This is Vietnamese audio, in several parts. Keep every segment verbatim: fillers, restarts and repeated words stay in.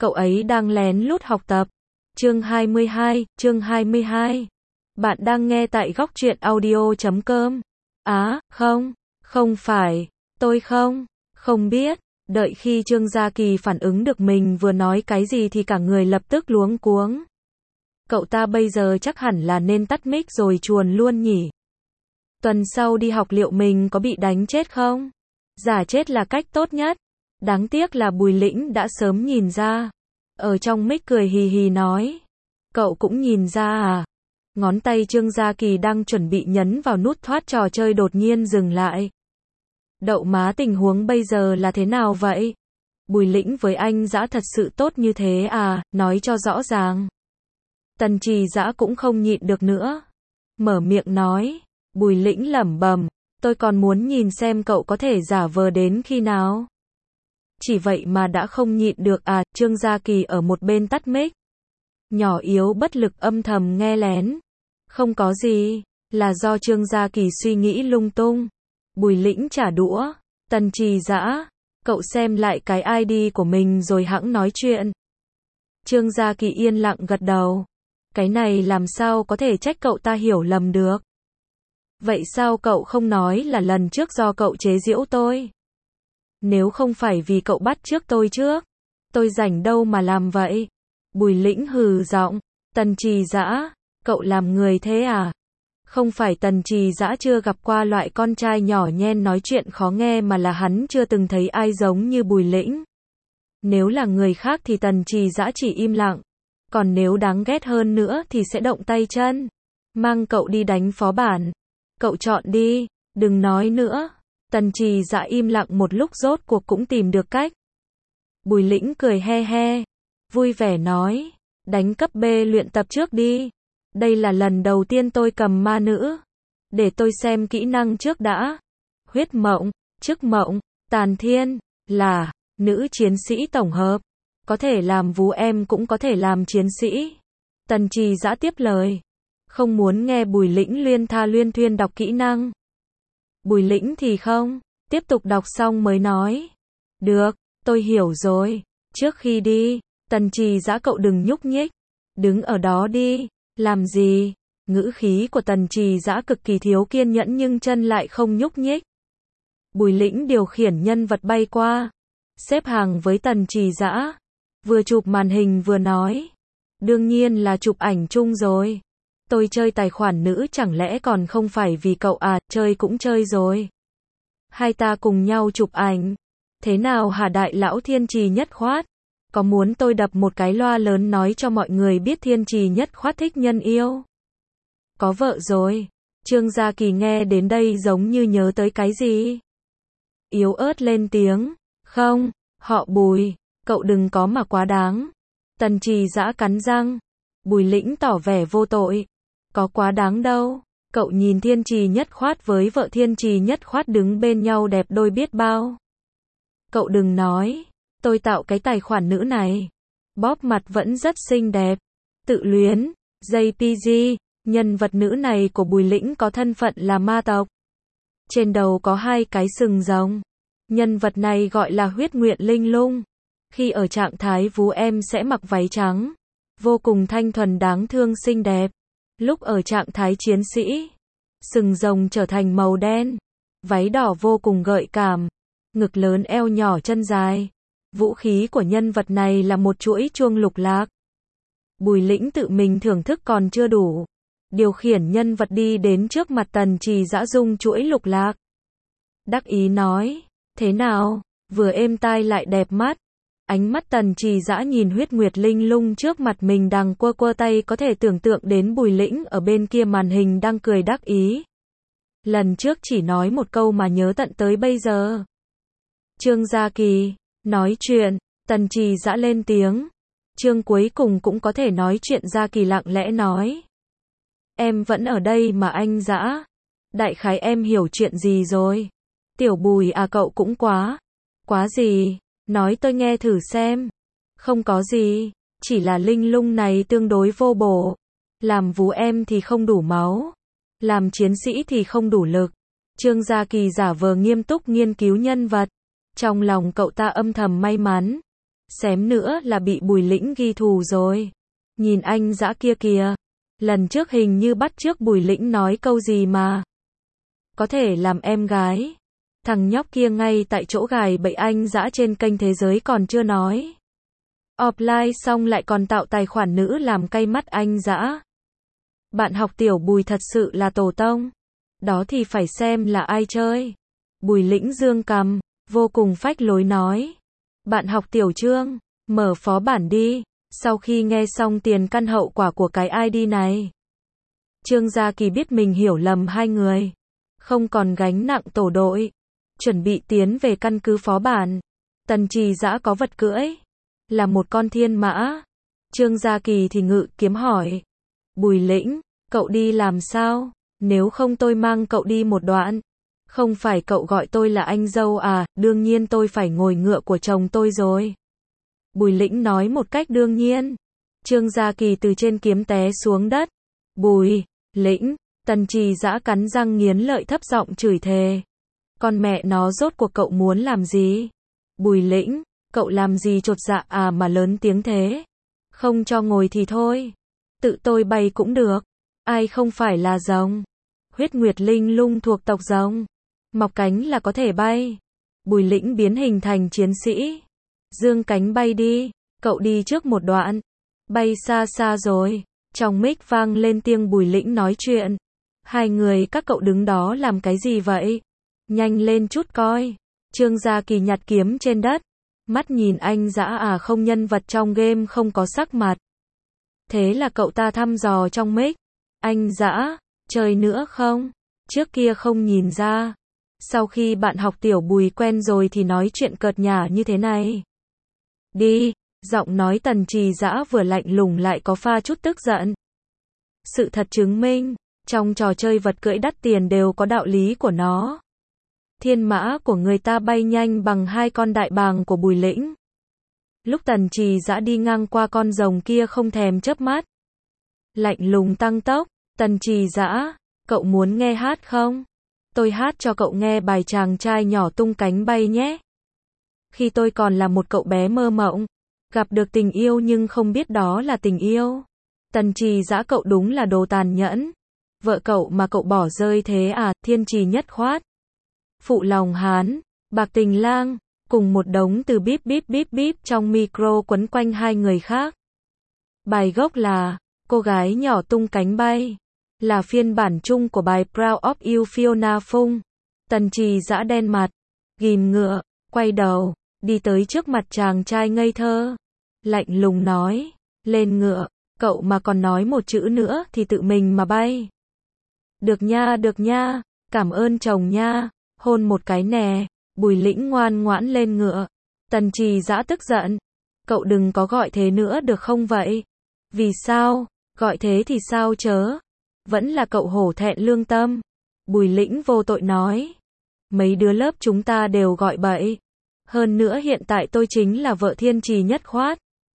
cậu ấy đang lén lút học tập. Chương hai mươi hai, chương hai mươi hai. Bạn đang nghe tại góc truyện audio chấm com. Á, không, không phải, tôi không, không biết. Đợi khi Trương Gia Kỳ phản ứng được mình vừa nói cái gì thì cả người lập tức luống cuống. Cậu ta bây giờ chắc hẳn là nên tắt mic rồi chuồn luôn nhỉ. Tuần sau đi học liệu mình có bị đánh chết không? Giả chết là cách tốt nhất. Đáng tiếc là Bùi Lĩnh đã sớm nhìn ra. Ở trong mic cười hì hì nói. Cậu cũng nhìn ra à? Ngón tay Trương Gia Kỳ đang chuẩn bị nhấn vào nút thoát trò chơi đột nhiên dừng lại. Đậu má, tình huống bây giờ là thế nào vậy? Bùi Lĩnh với anh Dã thật sự tốt như thế à, nói cho rõ ràng. Tần Trì Dã cũng không nhịn được nữa. Mở miệng nói. Bùi Lĩnh lẩm bẩm, tôi còn muốn nhìn xem cậu có thể giả vờ đến khi nào. Chỉ vậy mà đã không nhịn được à, Trương Gia Kỳ ở một bên tắt mic. Nhỏ yếu bất lực âm thầm nghe lén. Không có gì, là do Trương Gia Kỳ suy nghĩ lung tung. Bùi Lĩnh trả đũa. Tần Trì Dã, cậu xem lại cái i đê của mình rồi hẵng nói chuyện. Trương Gia Kỳ yên lặng gật đầu. Cái này làm sao có thể trách cậu ta hiểu lầm được. Vậy sao cậu không nói là lần trước do cậu chế giễu tôi? Nếu không phải vì cậu bắt trước tôi trước, tôi rảnh đâu mà làm vậy? Bùi Lĩnh hừ giọng. Tần Trì Dã, cậu làm người thế à? Không phải Tần Trì Dã chưa gặp qua loại con trai nhỏ nhen nói chuyện khó nghe mà là hắn chưa từng thấy ai giống như Bùi Lĩnh. Nếu là người khác thì Tần Trì Dã chỉ im lặng. Còn nếu đáng ghét hơn nữa thì sẽ động tay chân. Mang cậu đi đánh phó bản. Cậu chọn đi, đừng nói nữa. Tần Trì Dã im lặng một lúc rốt cuộc cũng tìm được cách. Bùi Lĩnh cười he he. Vui vẻ nói. Đánh cấp B luyện tập trước đi. Đây là lần đầu tiên tôi cầm ma nữ. Để tôi xem kỹ năng trước đã. Huyết mộng, chức mộng, tàn thiên, là, nữ chiến sĩ tổng hợp. Có thể làm vú em cũng có thể làm chiến sĩ. Tần Trì Dã tiếp lời. Không muốn nghe Bùi Lĩnh luyên tha luyên thuyên đọc kỹ năng. Bùi Lĩnh thì không, tiếp tục đọc xong mới nói. Được, tôi hiểu rồi. Trước khi đi, Tần Trì Dã cậu đừng nhúc nhích. Đứng ở đó đi. Làm gì? Ngữ khí của Tần Trì Dã cực kỳ thiếu kiên nhẫn nhưng chân lại không nhúc nhích. Bùi Lĩnh điều khiển nhân vật bay qua. Xếp hàng với Tần Trì Dã. Vừa chụp màn hình vừa nói. Đương nhiên là chụp ảnh chung rồi. Tôi chơi tài khoản nữ chẳng lẽ còn không phải vì cậu à, chơi cũng chơi rồi. Hai ta cùng nhau chụp ảnh. Thế nào hả đại lão Thiên Trì Nhất Khoát? Có muốn tôi đập một cái loa lớn nói cho mọi người biết Thiên Trì Nhất Khoát thích nhân yêu? Có vợ rồi. Trương Gia Kỳ nghe đến đây giống như nhớ tới cái gì. Yếu ớt lên tiếng. Không, họ Bùi, cậu đừng có mà quá đáng. Tần Trì Dã cắn răng. Bùi Lĩnh tỏ vẻ vô tội. Có quá đáng đâu. Cậu nhìn Thiên Trì Nhất Khoát với vợ Thiên Trì Nhất Khoát đứng bên nhau đẹp đôi biết bao. Cậu đừng nói. Tôi tạo cái tài khoản nữ này. Bóp mặt vẫn rất xinh đẹp. Tự luyến. gi pê giê. Nhân vật nữ này của Bùi Lĩnh có thân phận là ma tộc. Trên đầu có hai cái sừng rồng. Nhân vật này gọi là Huyết Nguyệt Linh Lung. Khi ở trạng thái vú em sẽ mặc váy trắng. Vô cùng thanh thuần đáng thương xinh đẹp. Lúc ở trạng thái chiến sĩ, sừng rồng trở thành màu đen. Váy đỏ vô cùng gợi cảm. Ngực lớn eo nhỏ chân dài. Vũ khí của nhân vật này là một chuỗi chuông lục lạc. Bùi Lĩnh tự mình thưởng thức còn chưa đủ. Điều khiển nhân vật đi đến trước mặt Tần Trì Dã dùng chuỗi lục lạc. Đắc ý nói. Thế nào? Vừa êm tai lại đẹp mắt. Ánh mắt Tần Trì Dã nhìn Huyết Nguyệt Linh Lung trước mặt mình đang quơ quơ tay có thể tưởng tượng đến Bùi Lĩnh ở bên kia màn hình đang cười đắc ý. Lần trước chỉ nói một câu mà nhớ tận tới bây giờ. Trương Gia Kỳ. Nói chuyện. Tần Trì Dã lên tiếng. Chương cuối cùng cũng có thể nói chuyện. Gia Kỳ lặng lẽ nói. Em vẫn ở đây mà anh Dã. Đại khái em hiểu chuyện gì rồi. Tiểu Bùi à, cậu cũng quá. Quá gì? Nói tôi nghe thử xem. Không có gì. Chỉ là Linh Lung này tương đối vô bổ. Làm vú em thì không đủ máu. Làm chiến sĩ thì không đủ lực. Trương Gia Kỳ giả vờ nghiêm túc nghiên cứu nhân vật. Trong lòng cậu ta âm thầm may mắn. xém nữa là bị Bùi Lĩnh ghi thù rồi. Nhìn anh dã kia kìa. Lần trước hình như bắt chước Bùi Lĩnh nói câu gì mà. Có thể làm em gái. Thằng nhóc kia ngay tại chỗ gài bẫy anh dã trên kênh Thế Giới còn chưa nói. Offline xong lại còn tạo tài khoản nữ làm cay mắt anh dã. Bạn học tiểu Bùi thật sự là tổ tông. Đó thì phải xem là ai chơi. Bùi Lĩnh dương cằm, vô cùng phách lối nói. Bạn học tiểu Trương, mở phó bản đi. Sau khi nghe xong tiền căn hậu quả của cái i đê này, Trương Gia Kỳ biết mình hiểu lầm hai người. Không còn gánh nặng tổ đội. Chuẩn bị tiến về căn cứ phó bản. Tần Trì Dã có vật cưỡi. Là một con thiên mã. Trương Gia Kỳ thì ngự kiếm hỏi. Bùi Lĩnh, cậu đi làm sao? Nếu không tôi mang cậu đi một đoạn. Không phải cậu gọi tôi là anh dâu à, đương nhiên tôi phải ngồi ngựa của chồng tôi rồi. Bùi Lĩnh nói một cách đương nhiên. Trương Gia Kỳ từ trên kiếm té xuống đất. Bùi Lĩnh, Tần Trì Dã cắn răng nghiến lợi thấp giọng chửi thề. Con mẹ nó rốt cuộc cậu muốn làm gì? Bùi Lĩnh, cậu làm gì chột dạ à mà lớn tiếng thế? Không cho ngồi thì thôi. Tự tôi bay cũng được. Ai không phải là rồng? Huyết Nguyệt Linh Lung thuộc tộc rồng. Mọc cánh là có thể bay. Bùi Lĩnh biến hình thành chiến sĩ. Dương cánh bay đi. Cậu đi trước một đoạn. Bay xa xa rồi. Trong mic vang lên tiếng Bùi Lĩnh nói chuyện. Hai người các cậu đứng đó làm cái gì vậy? Nhanh lên chút coi. Trương Gia Kỳ nhặt kiếm trên đất. Mắt nhìn anh dã à không, nhân vật trong game không có sắc mặt. Thế là cậu ta thăm dò trong mic. Anh dã, chơi nữa không? Trước kia không nhìn ra. Sau khi bạn học tiểu Bùi quen rồi thì nói chuyện cợt nhả như thế này. Đi, giọng nói Tần Trì Dã vừa lạnh lùng lại có pha chút tức giận. Sự thật chứng minh, trong trò chơi vật cưỡi đắt tiền đều có đạo lý của nó. Thiên mã của người ta bay nhanh bằng hai con đại bàng của Bùi Lĩnh. Lúc Tần Trì Dã đi ngang qua con rồng kia không thèm chớp mắt. Lạnh lùng tăng tốc. Tần Trì Dã, cậu muốn nghe hát không? Tôi hát cho cậu nghe bài chàng trai nhỏ tung cánh bay nhé. Khi tôi còn là một cậu bé mơ mộng, gặp được tình yêu nhưng không biết đó là tình yêu. Tần Trì Dã, cậu đúng là đồ tàn nhẫn. Vợ cậu mà cậu bỏ rơi thế à? Thiên trì nhất khoát. Phụ lòng hán, bạc tình lang, cùng một đống từ bíp bíp bíp bíp trong micro quấn quanh hai người khác. Bài gốc là Cô gái nhỏ tung cánh bay, là phiên bản chung của bài Proud of You Fiona Fung. Tần Trì Dã đen mặt, ghim ngựa, quay đầu, đi tới trước mặt chàng trai ngây thơ. Lạnh lùng nói, lên ngựa, cậu mà còn nói một chữ nữa thì tự mình mà bay. Được nha, được nha, cảm ơn chồng nha, hôn một cái nè. Bùi Lĩnh ngoan ngoãn lên ngựa. Tần Trì Dã tức giận, cậu đừng có gọi thế nữa được không vậy? Vì sao? Gọi thế thì sao chớ? Vẫn là cậu hổ thẹn lương tâm. Bùi Lĩnh vô tội nói. Mấy đứa lớp chúng ta đều gọi bậy. Hơn nữa hiện tại tôi chính là vợ thiên trì nhất khoát.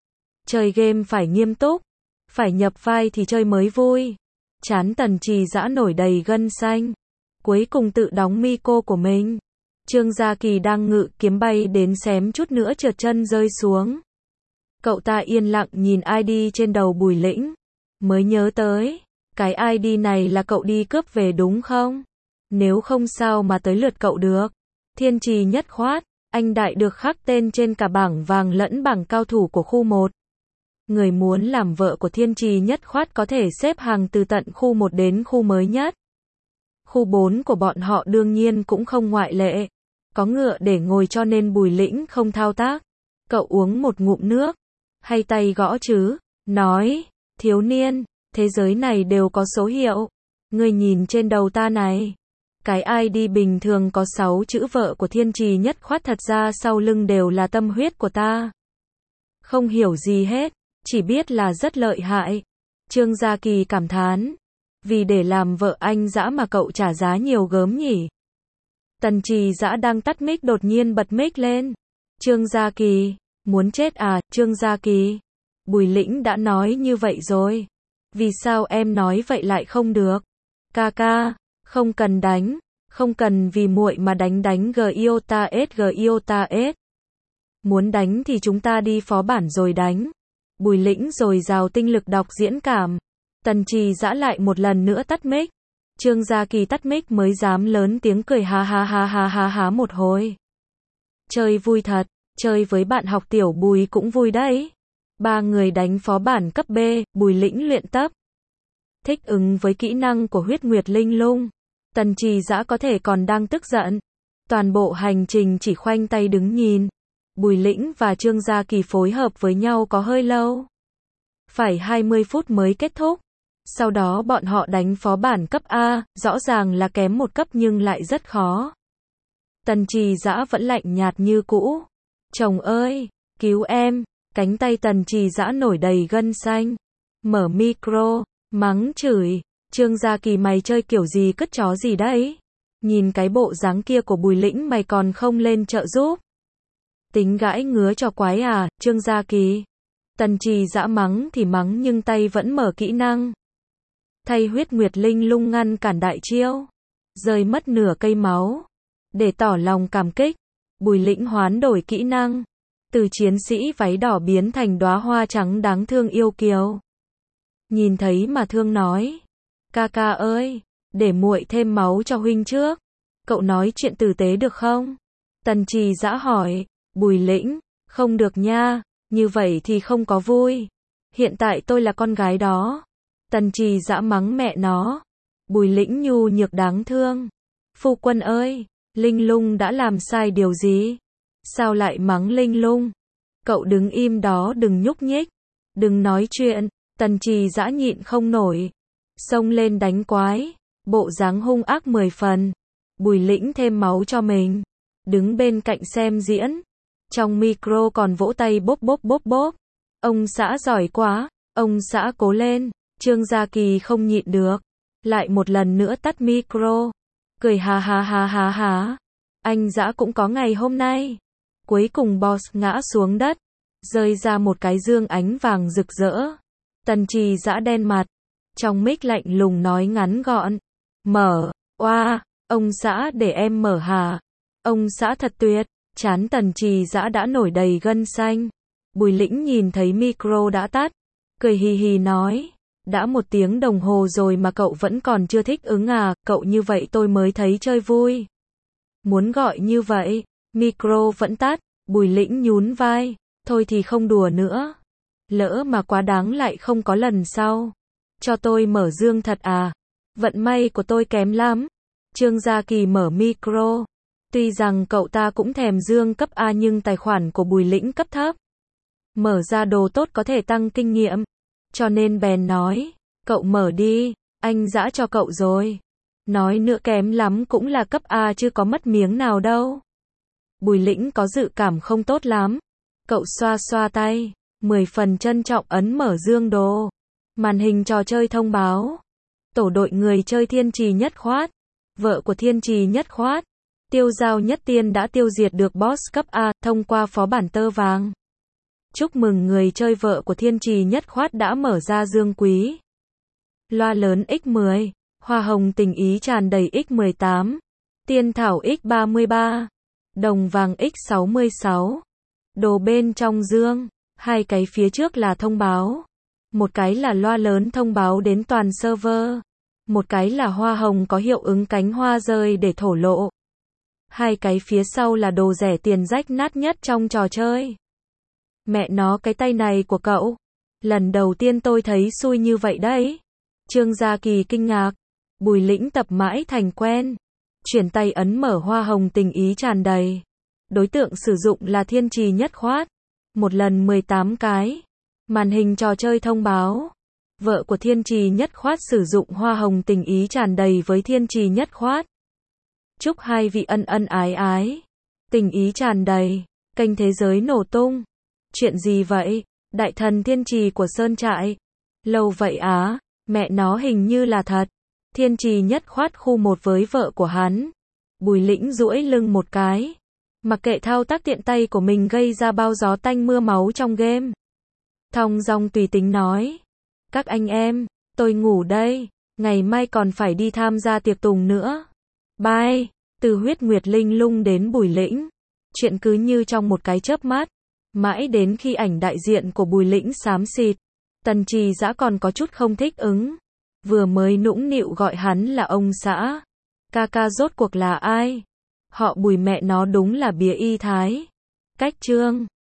Chơi game phải nghiêm túc. Phải nhập vai thì chơi mới vui. Chán Tần Trì Dã nổi đầy gân xanh. Cuối cùng tự đóng mico của mình. Trương Gia Kỳ đang ngự kiếm bay đến xém chút nữa trượt chân rơi xuống. Cậu ta yên lặng nhìn i đê trên đầu Bùi Lĩnh. Mới nhớ tới, cái i đê này là cậu đi cướp về đúng không? Nếu không sao mà tới lượt cậu được. Thiên trì nhất khoát, anh đại được khắc tên trên cả bảng vàng lẫn bảng cao thủ của khu một. Người muốn làm vợ của thiên trì nhất khoát có thể xếp hàng từ tận khu một đến khu mới nhất. Khu bốn của bọn họ đương nhiên cũng không ngoại lệ. Có ngựa để ngồi cho nên Bùi Lĩnh không thao tác. Cậu uống một ngụm nước, hay tay gõ chứ, nói, thiếu niên, thế giới này đều có số hiệu. Ngươi nhìn trên đầu ta này. Cái i đê bình thường có sáu chữ vợ của thiên trì nhất khoát, thật ra sau lưng đều là tâm huyết của ta. Không hiểu gì hết, chỉ biết là rất lợi hại. Trương Gia Kỳ cảm thán. Vì để làm vợ anh dã mà cậu trả giá nhiều gớm nhỉ. Tần Trì Dã đang tắt mic đột nhiên bật mic lên. Trương Gia Kỳ, muốn chết à? Trương Gia Kỳ, Bùi Lĩnh đã nói như vậy rồi. Vì sao em nói vậy lại không được? Ca ca, không cần đánh, không cần vì muội mà đánh đánh Giota S Giota S. Muốn đánh thì chúng ta đi phó bản rồi đánh. Bùi Lĩnh rồi rào tinh lực đọc diễn cảm. Tần Trì Dã lại một lần nữa tắt mic. Trương Gia Kỳ tắt mic mới dám lớn tiếng cười ha ha ha ha ha ha một hồi. Chơi vui thật, chơi với bạn học tiểu Bùi cũng vui đấy. Ba người đánh phó bản cấp B, Bùi Lĩnh luyện tập. Thích ứng với kỹ năng của huyết nguyệt linh lung. Tần Trì Dã có thể còn đang tức giận. Toàn bộ hành trình chỉ khoanh tay đứng nhìn. Bùi Lĩnh và Trương Gia Kỳ phối hợp với nhau có hơi lâu. Phải hai mươi phút mới kết thúc. Sau đó bọn họ đánh phó bản cấp A, rõ ràng là kém một cấp nhưng lại rất khó. Tần Trì Dã vẫn lạnh nhạt như cũ. Chồng ơi, cứu em. Cánh tay Tần Trì Dã nổi đầy gân xanh. Mở micro, mắng chửi. Trương Gia Kỳ mày chơi kiểu gì cất chó gì đấy? Nhìn cái bộ dáng kia của Bùi Lĩnh mày còn không lên trợ giúp. Tính gãi ngứa cho quái à, Trương Gia Kỳ. Tần Trì Dã mắng thì mắng nhưng tay vẫn mở kỹ năng. Thay huyết nguyệt linh lung ngăn cản đại chiêu. Rơi mất nửa cây máu. Để tỏ lòng cảm kích, Bùi Lĩnh hoán đổi kỹ năng. Từ chiến sĩ váy đỏ biến thành đóa hoa trắng đáng thương yêu kiều. Nhìn thấy mà thương nói. Ca ca ơi, để muội thêm máu cho huynh trước. Cậu nói chuyện tử tế được không? Tần Trì Dã hỏi. Bùi Lĩnh, không được nha, như vậy thì không có vui. Hiện tại tôi là con gái đó. Tần Trì Dã mắng mẹ nó. Bùi Lĩnh nhu nhược đáng thương. Phu quân ơi, Linh Lung đã làm sai điều gì? Sao lại mắng Linh Lung? Cậu đứng im đó đừng nhúc nhích. Đừng nói chuyện. Tần Trì Dã nhịn không nổi. Xông lên đánh quái. Bộ dáng hung ác mười phần. Bùi Lĩnh thêm máu cho mình. Đứng bên cạnh xem diễn. Trong micro còn vỗ tay bốp bốp bốp bốp. Ông xã giỏi quá. Ông xã cố lên. Trương Gia Kỳ không nhịn được. Lại một lần nữa tắt micro. Cười ha ha ha ha ha. Anh Dã cũng có ngày hôm nay. Cuối cùng boss ngã xuống đất. Rơi ra một cái dương ánh vàng rực rỡ. Tần Trì Dã đen mặt. Trong mic lạnh lùng nói ngắn gọn. Mở, oa, ông xã để em mở hả? Ông xã thật tuyệt. Trán Tần Trì Dã đã nổi đầy gân xanh. Bùi Lĩnh nhìn thấy micro đã tắt. Cười hì hì nói. Đã một tiếng đồng hồ rồi mà cậu vẫn còn chưa thích ứng à, cậu như vậy tôi mới thấy chơi vui. Muốn gọi như vậy, micro vẫn tắt, Bùi Lĩnh nhún vai, thôi thì không đùa nữa. Lỡ mà quá đáng lại không có lần sau. Cho tôi mở dương thật à? Vận may của tôi kém lắm. Trương Gia Kỳ mở micro. Tuy rằng cậu ta cũng thèm dương cấp A nhưng tài khoản của Bùi Lĩnh cấp thấp. Mở ra đồ tốt có thể tăng kinh nghiệm. Cho nên bèn nói, cậu mở đi, anh Dã cho cậu rồi. Nói nữa kém lắm cũng là cấp A chứ có mất miếng nào đâu. Bùi Lĩnh có dự cảm không tốt lắm. Cậu xoa xoa tay, mười phần trân trọng ấn mở dương đồ. Màn hình trò chơi thông báo. Tổ đội người chơi Thiên Trì Nhất Khoát. Vợ của Thiên Trì Nhất Khoát. Tiêu Giao Nhất Tiên đã tiêu diệt được boss cấp A thông qua phó bản tơ vàng. Chúc mừng người chơi vợ của Thiên Trì Nhất Khoát đã mở ra dương quý. Loa lớn x mười. Hoa hồng tình ý tràn đầy x mười tám. Tiên thảo x ba mươi ba. Đồng vàng x sáu mươi sáu. Đồ bên trong dương. Hai cái phía trước là thông báo. Một cái là loa lớn thông báo đến toàn server. Một cái là hoa hồng có hiệu ứng cánh hoa rơi để thổ lộ. Hai cái phía sau là đồ rẻ tiền rách nát nhất trong trò chơi. Mẹ nó cái tay này của cậu. Lần đầu tiên tôi thấy xui như vậy đấy. Trương Gia Kỳ kinh ngạc. Bùi Lĩnh tập mãi thành quen. Chuyển tay ấn mở hoa hồng tình ý tràn đầy. Đối tượng sử dụng là Thiên Trì Nhất Khoát. Một lần mười tám cái. Màn hình trò chơi thông báo. Vợ của Thiên Trì Nhất Khoát sử dụng hoa hồng tình ý tràn đầy với Thiên Trì Nhất Khoát. Chúc hai vị ân ân ái ái. Tình ý tràn đầy. Kênh thế giới nổ tung. Chuyện gì vậy? Đại thần Thiên Trì của Sơn Trại. Lâu vậy á, mẹ nó hình như là thật. Thiên Trì Nhất Khoát khu một với vợ của hắn. Bùi Lĩnh duỗi lưng một cái. Mặc kệ thao tác tiện tay của mình gây ra bao gió tanh mưa máu trong game. Thong dong tùy tính nói. Các anh em, tôi ngủ đây. Ngày mai còn phải đi tham gia tiệc tùng nữa. Bye. Từ huyết nguyệt linh lung đến Bùi Lĩnh. Chuyện cứ như trong một cái chớp mắt, mãi đến khi ảnh đại diện của Bùi Lĩnh xám xịt, Tần Trì Dã còn có chút không thích ứng. Vừa mới nũng nịu gọi hắn là ông xã. Ca ca rốt cuộc là ai? Họ Bùi mẹ nó đúng là bía y thái. Cách chương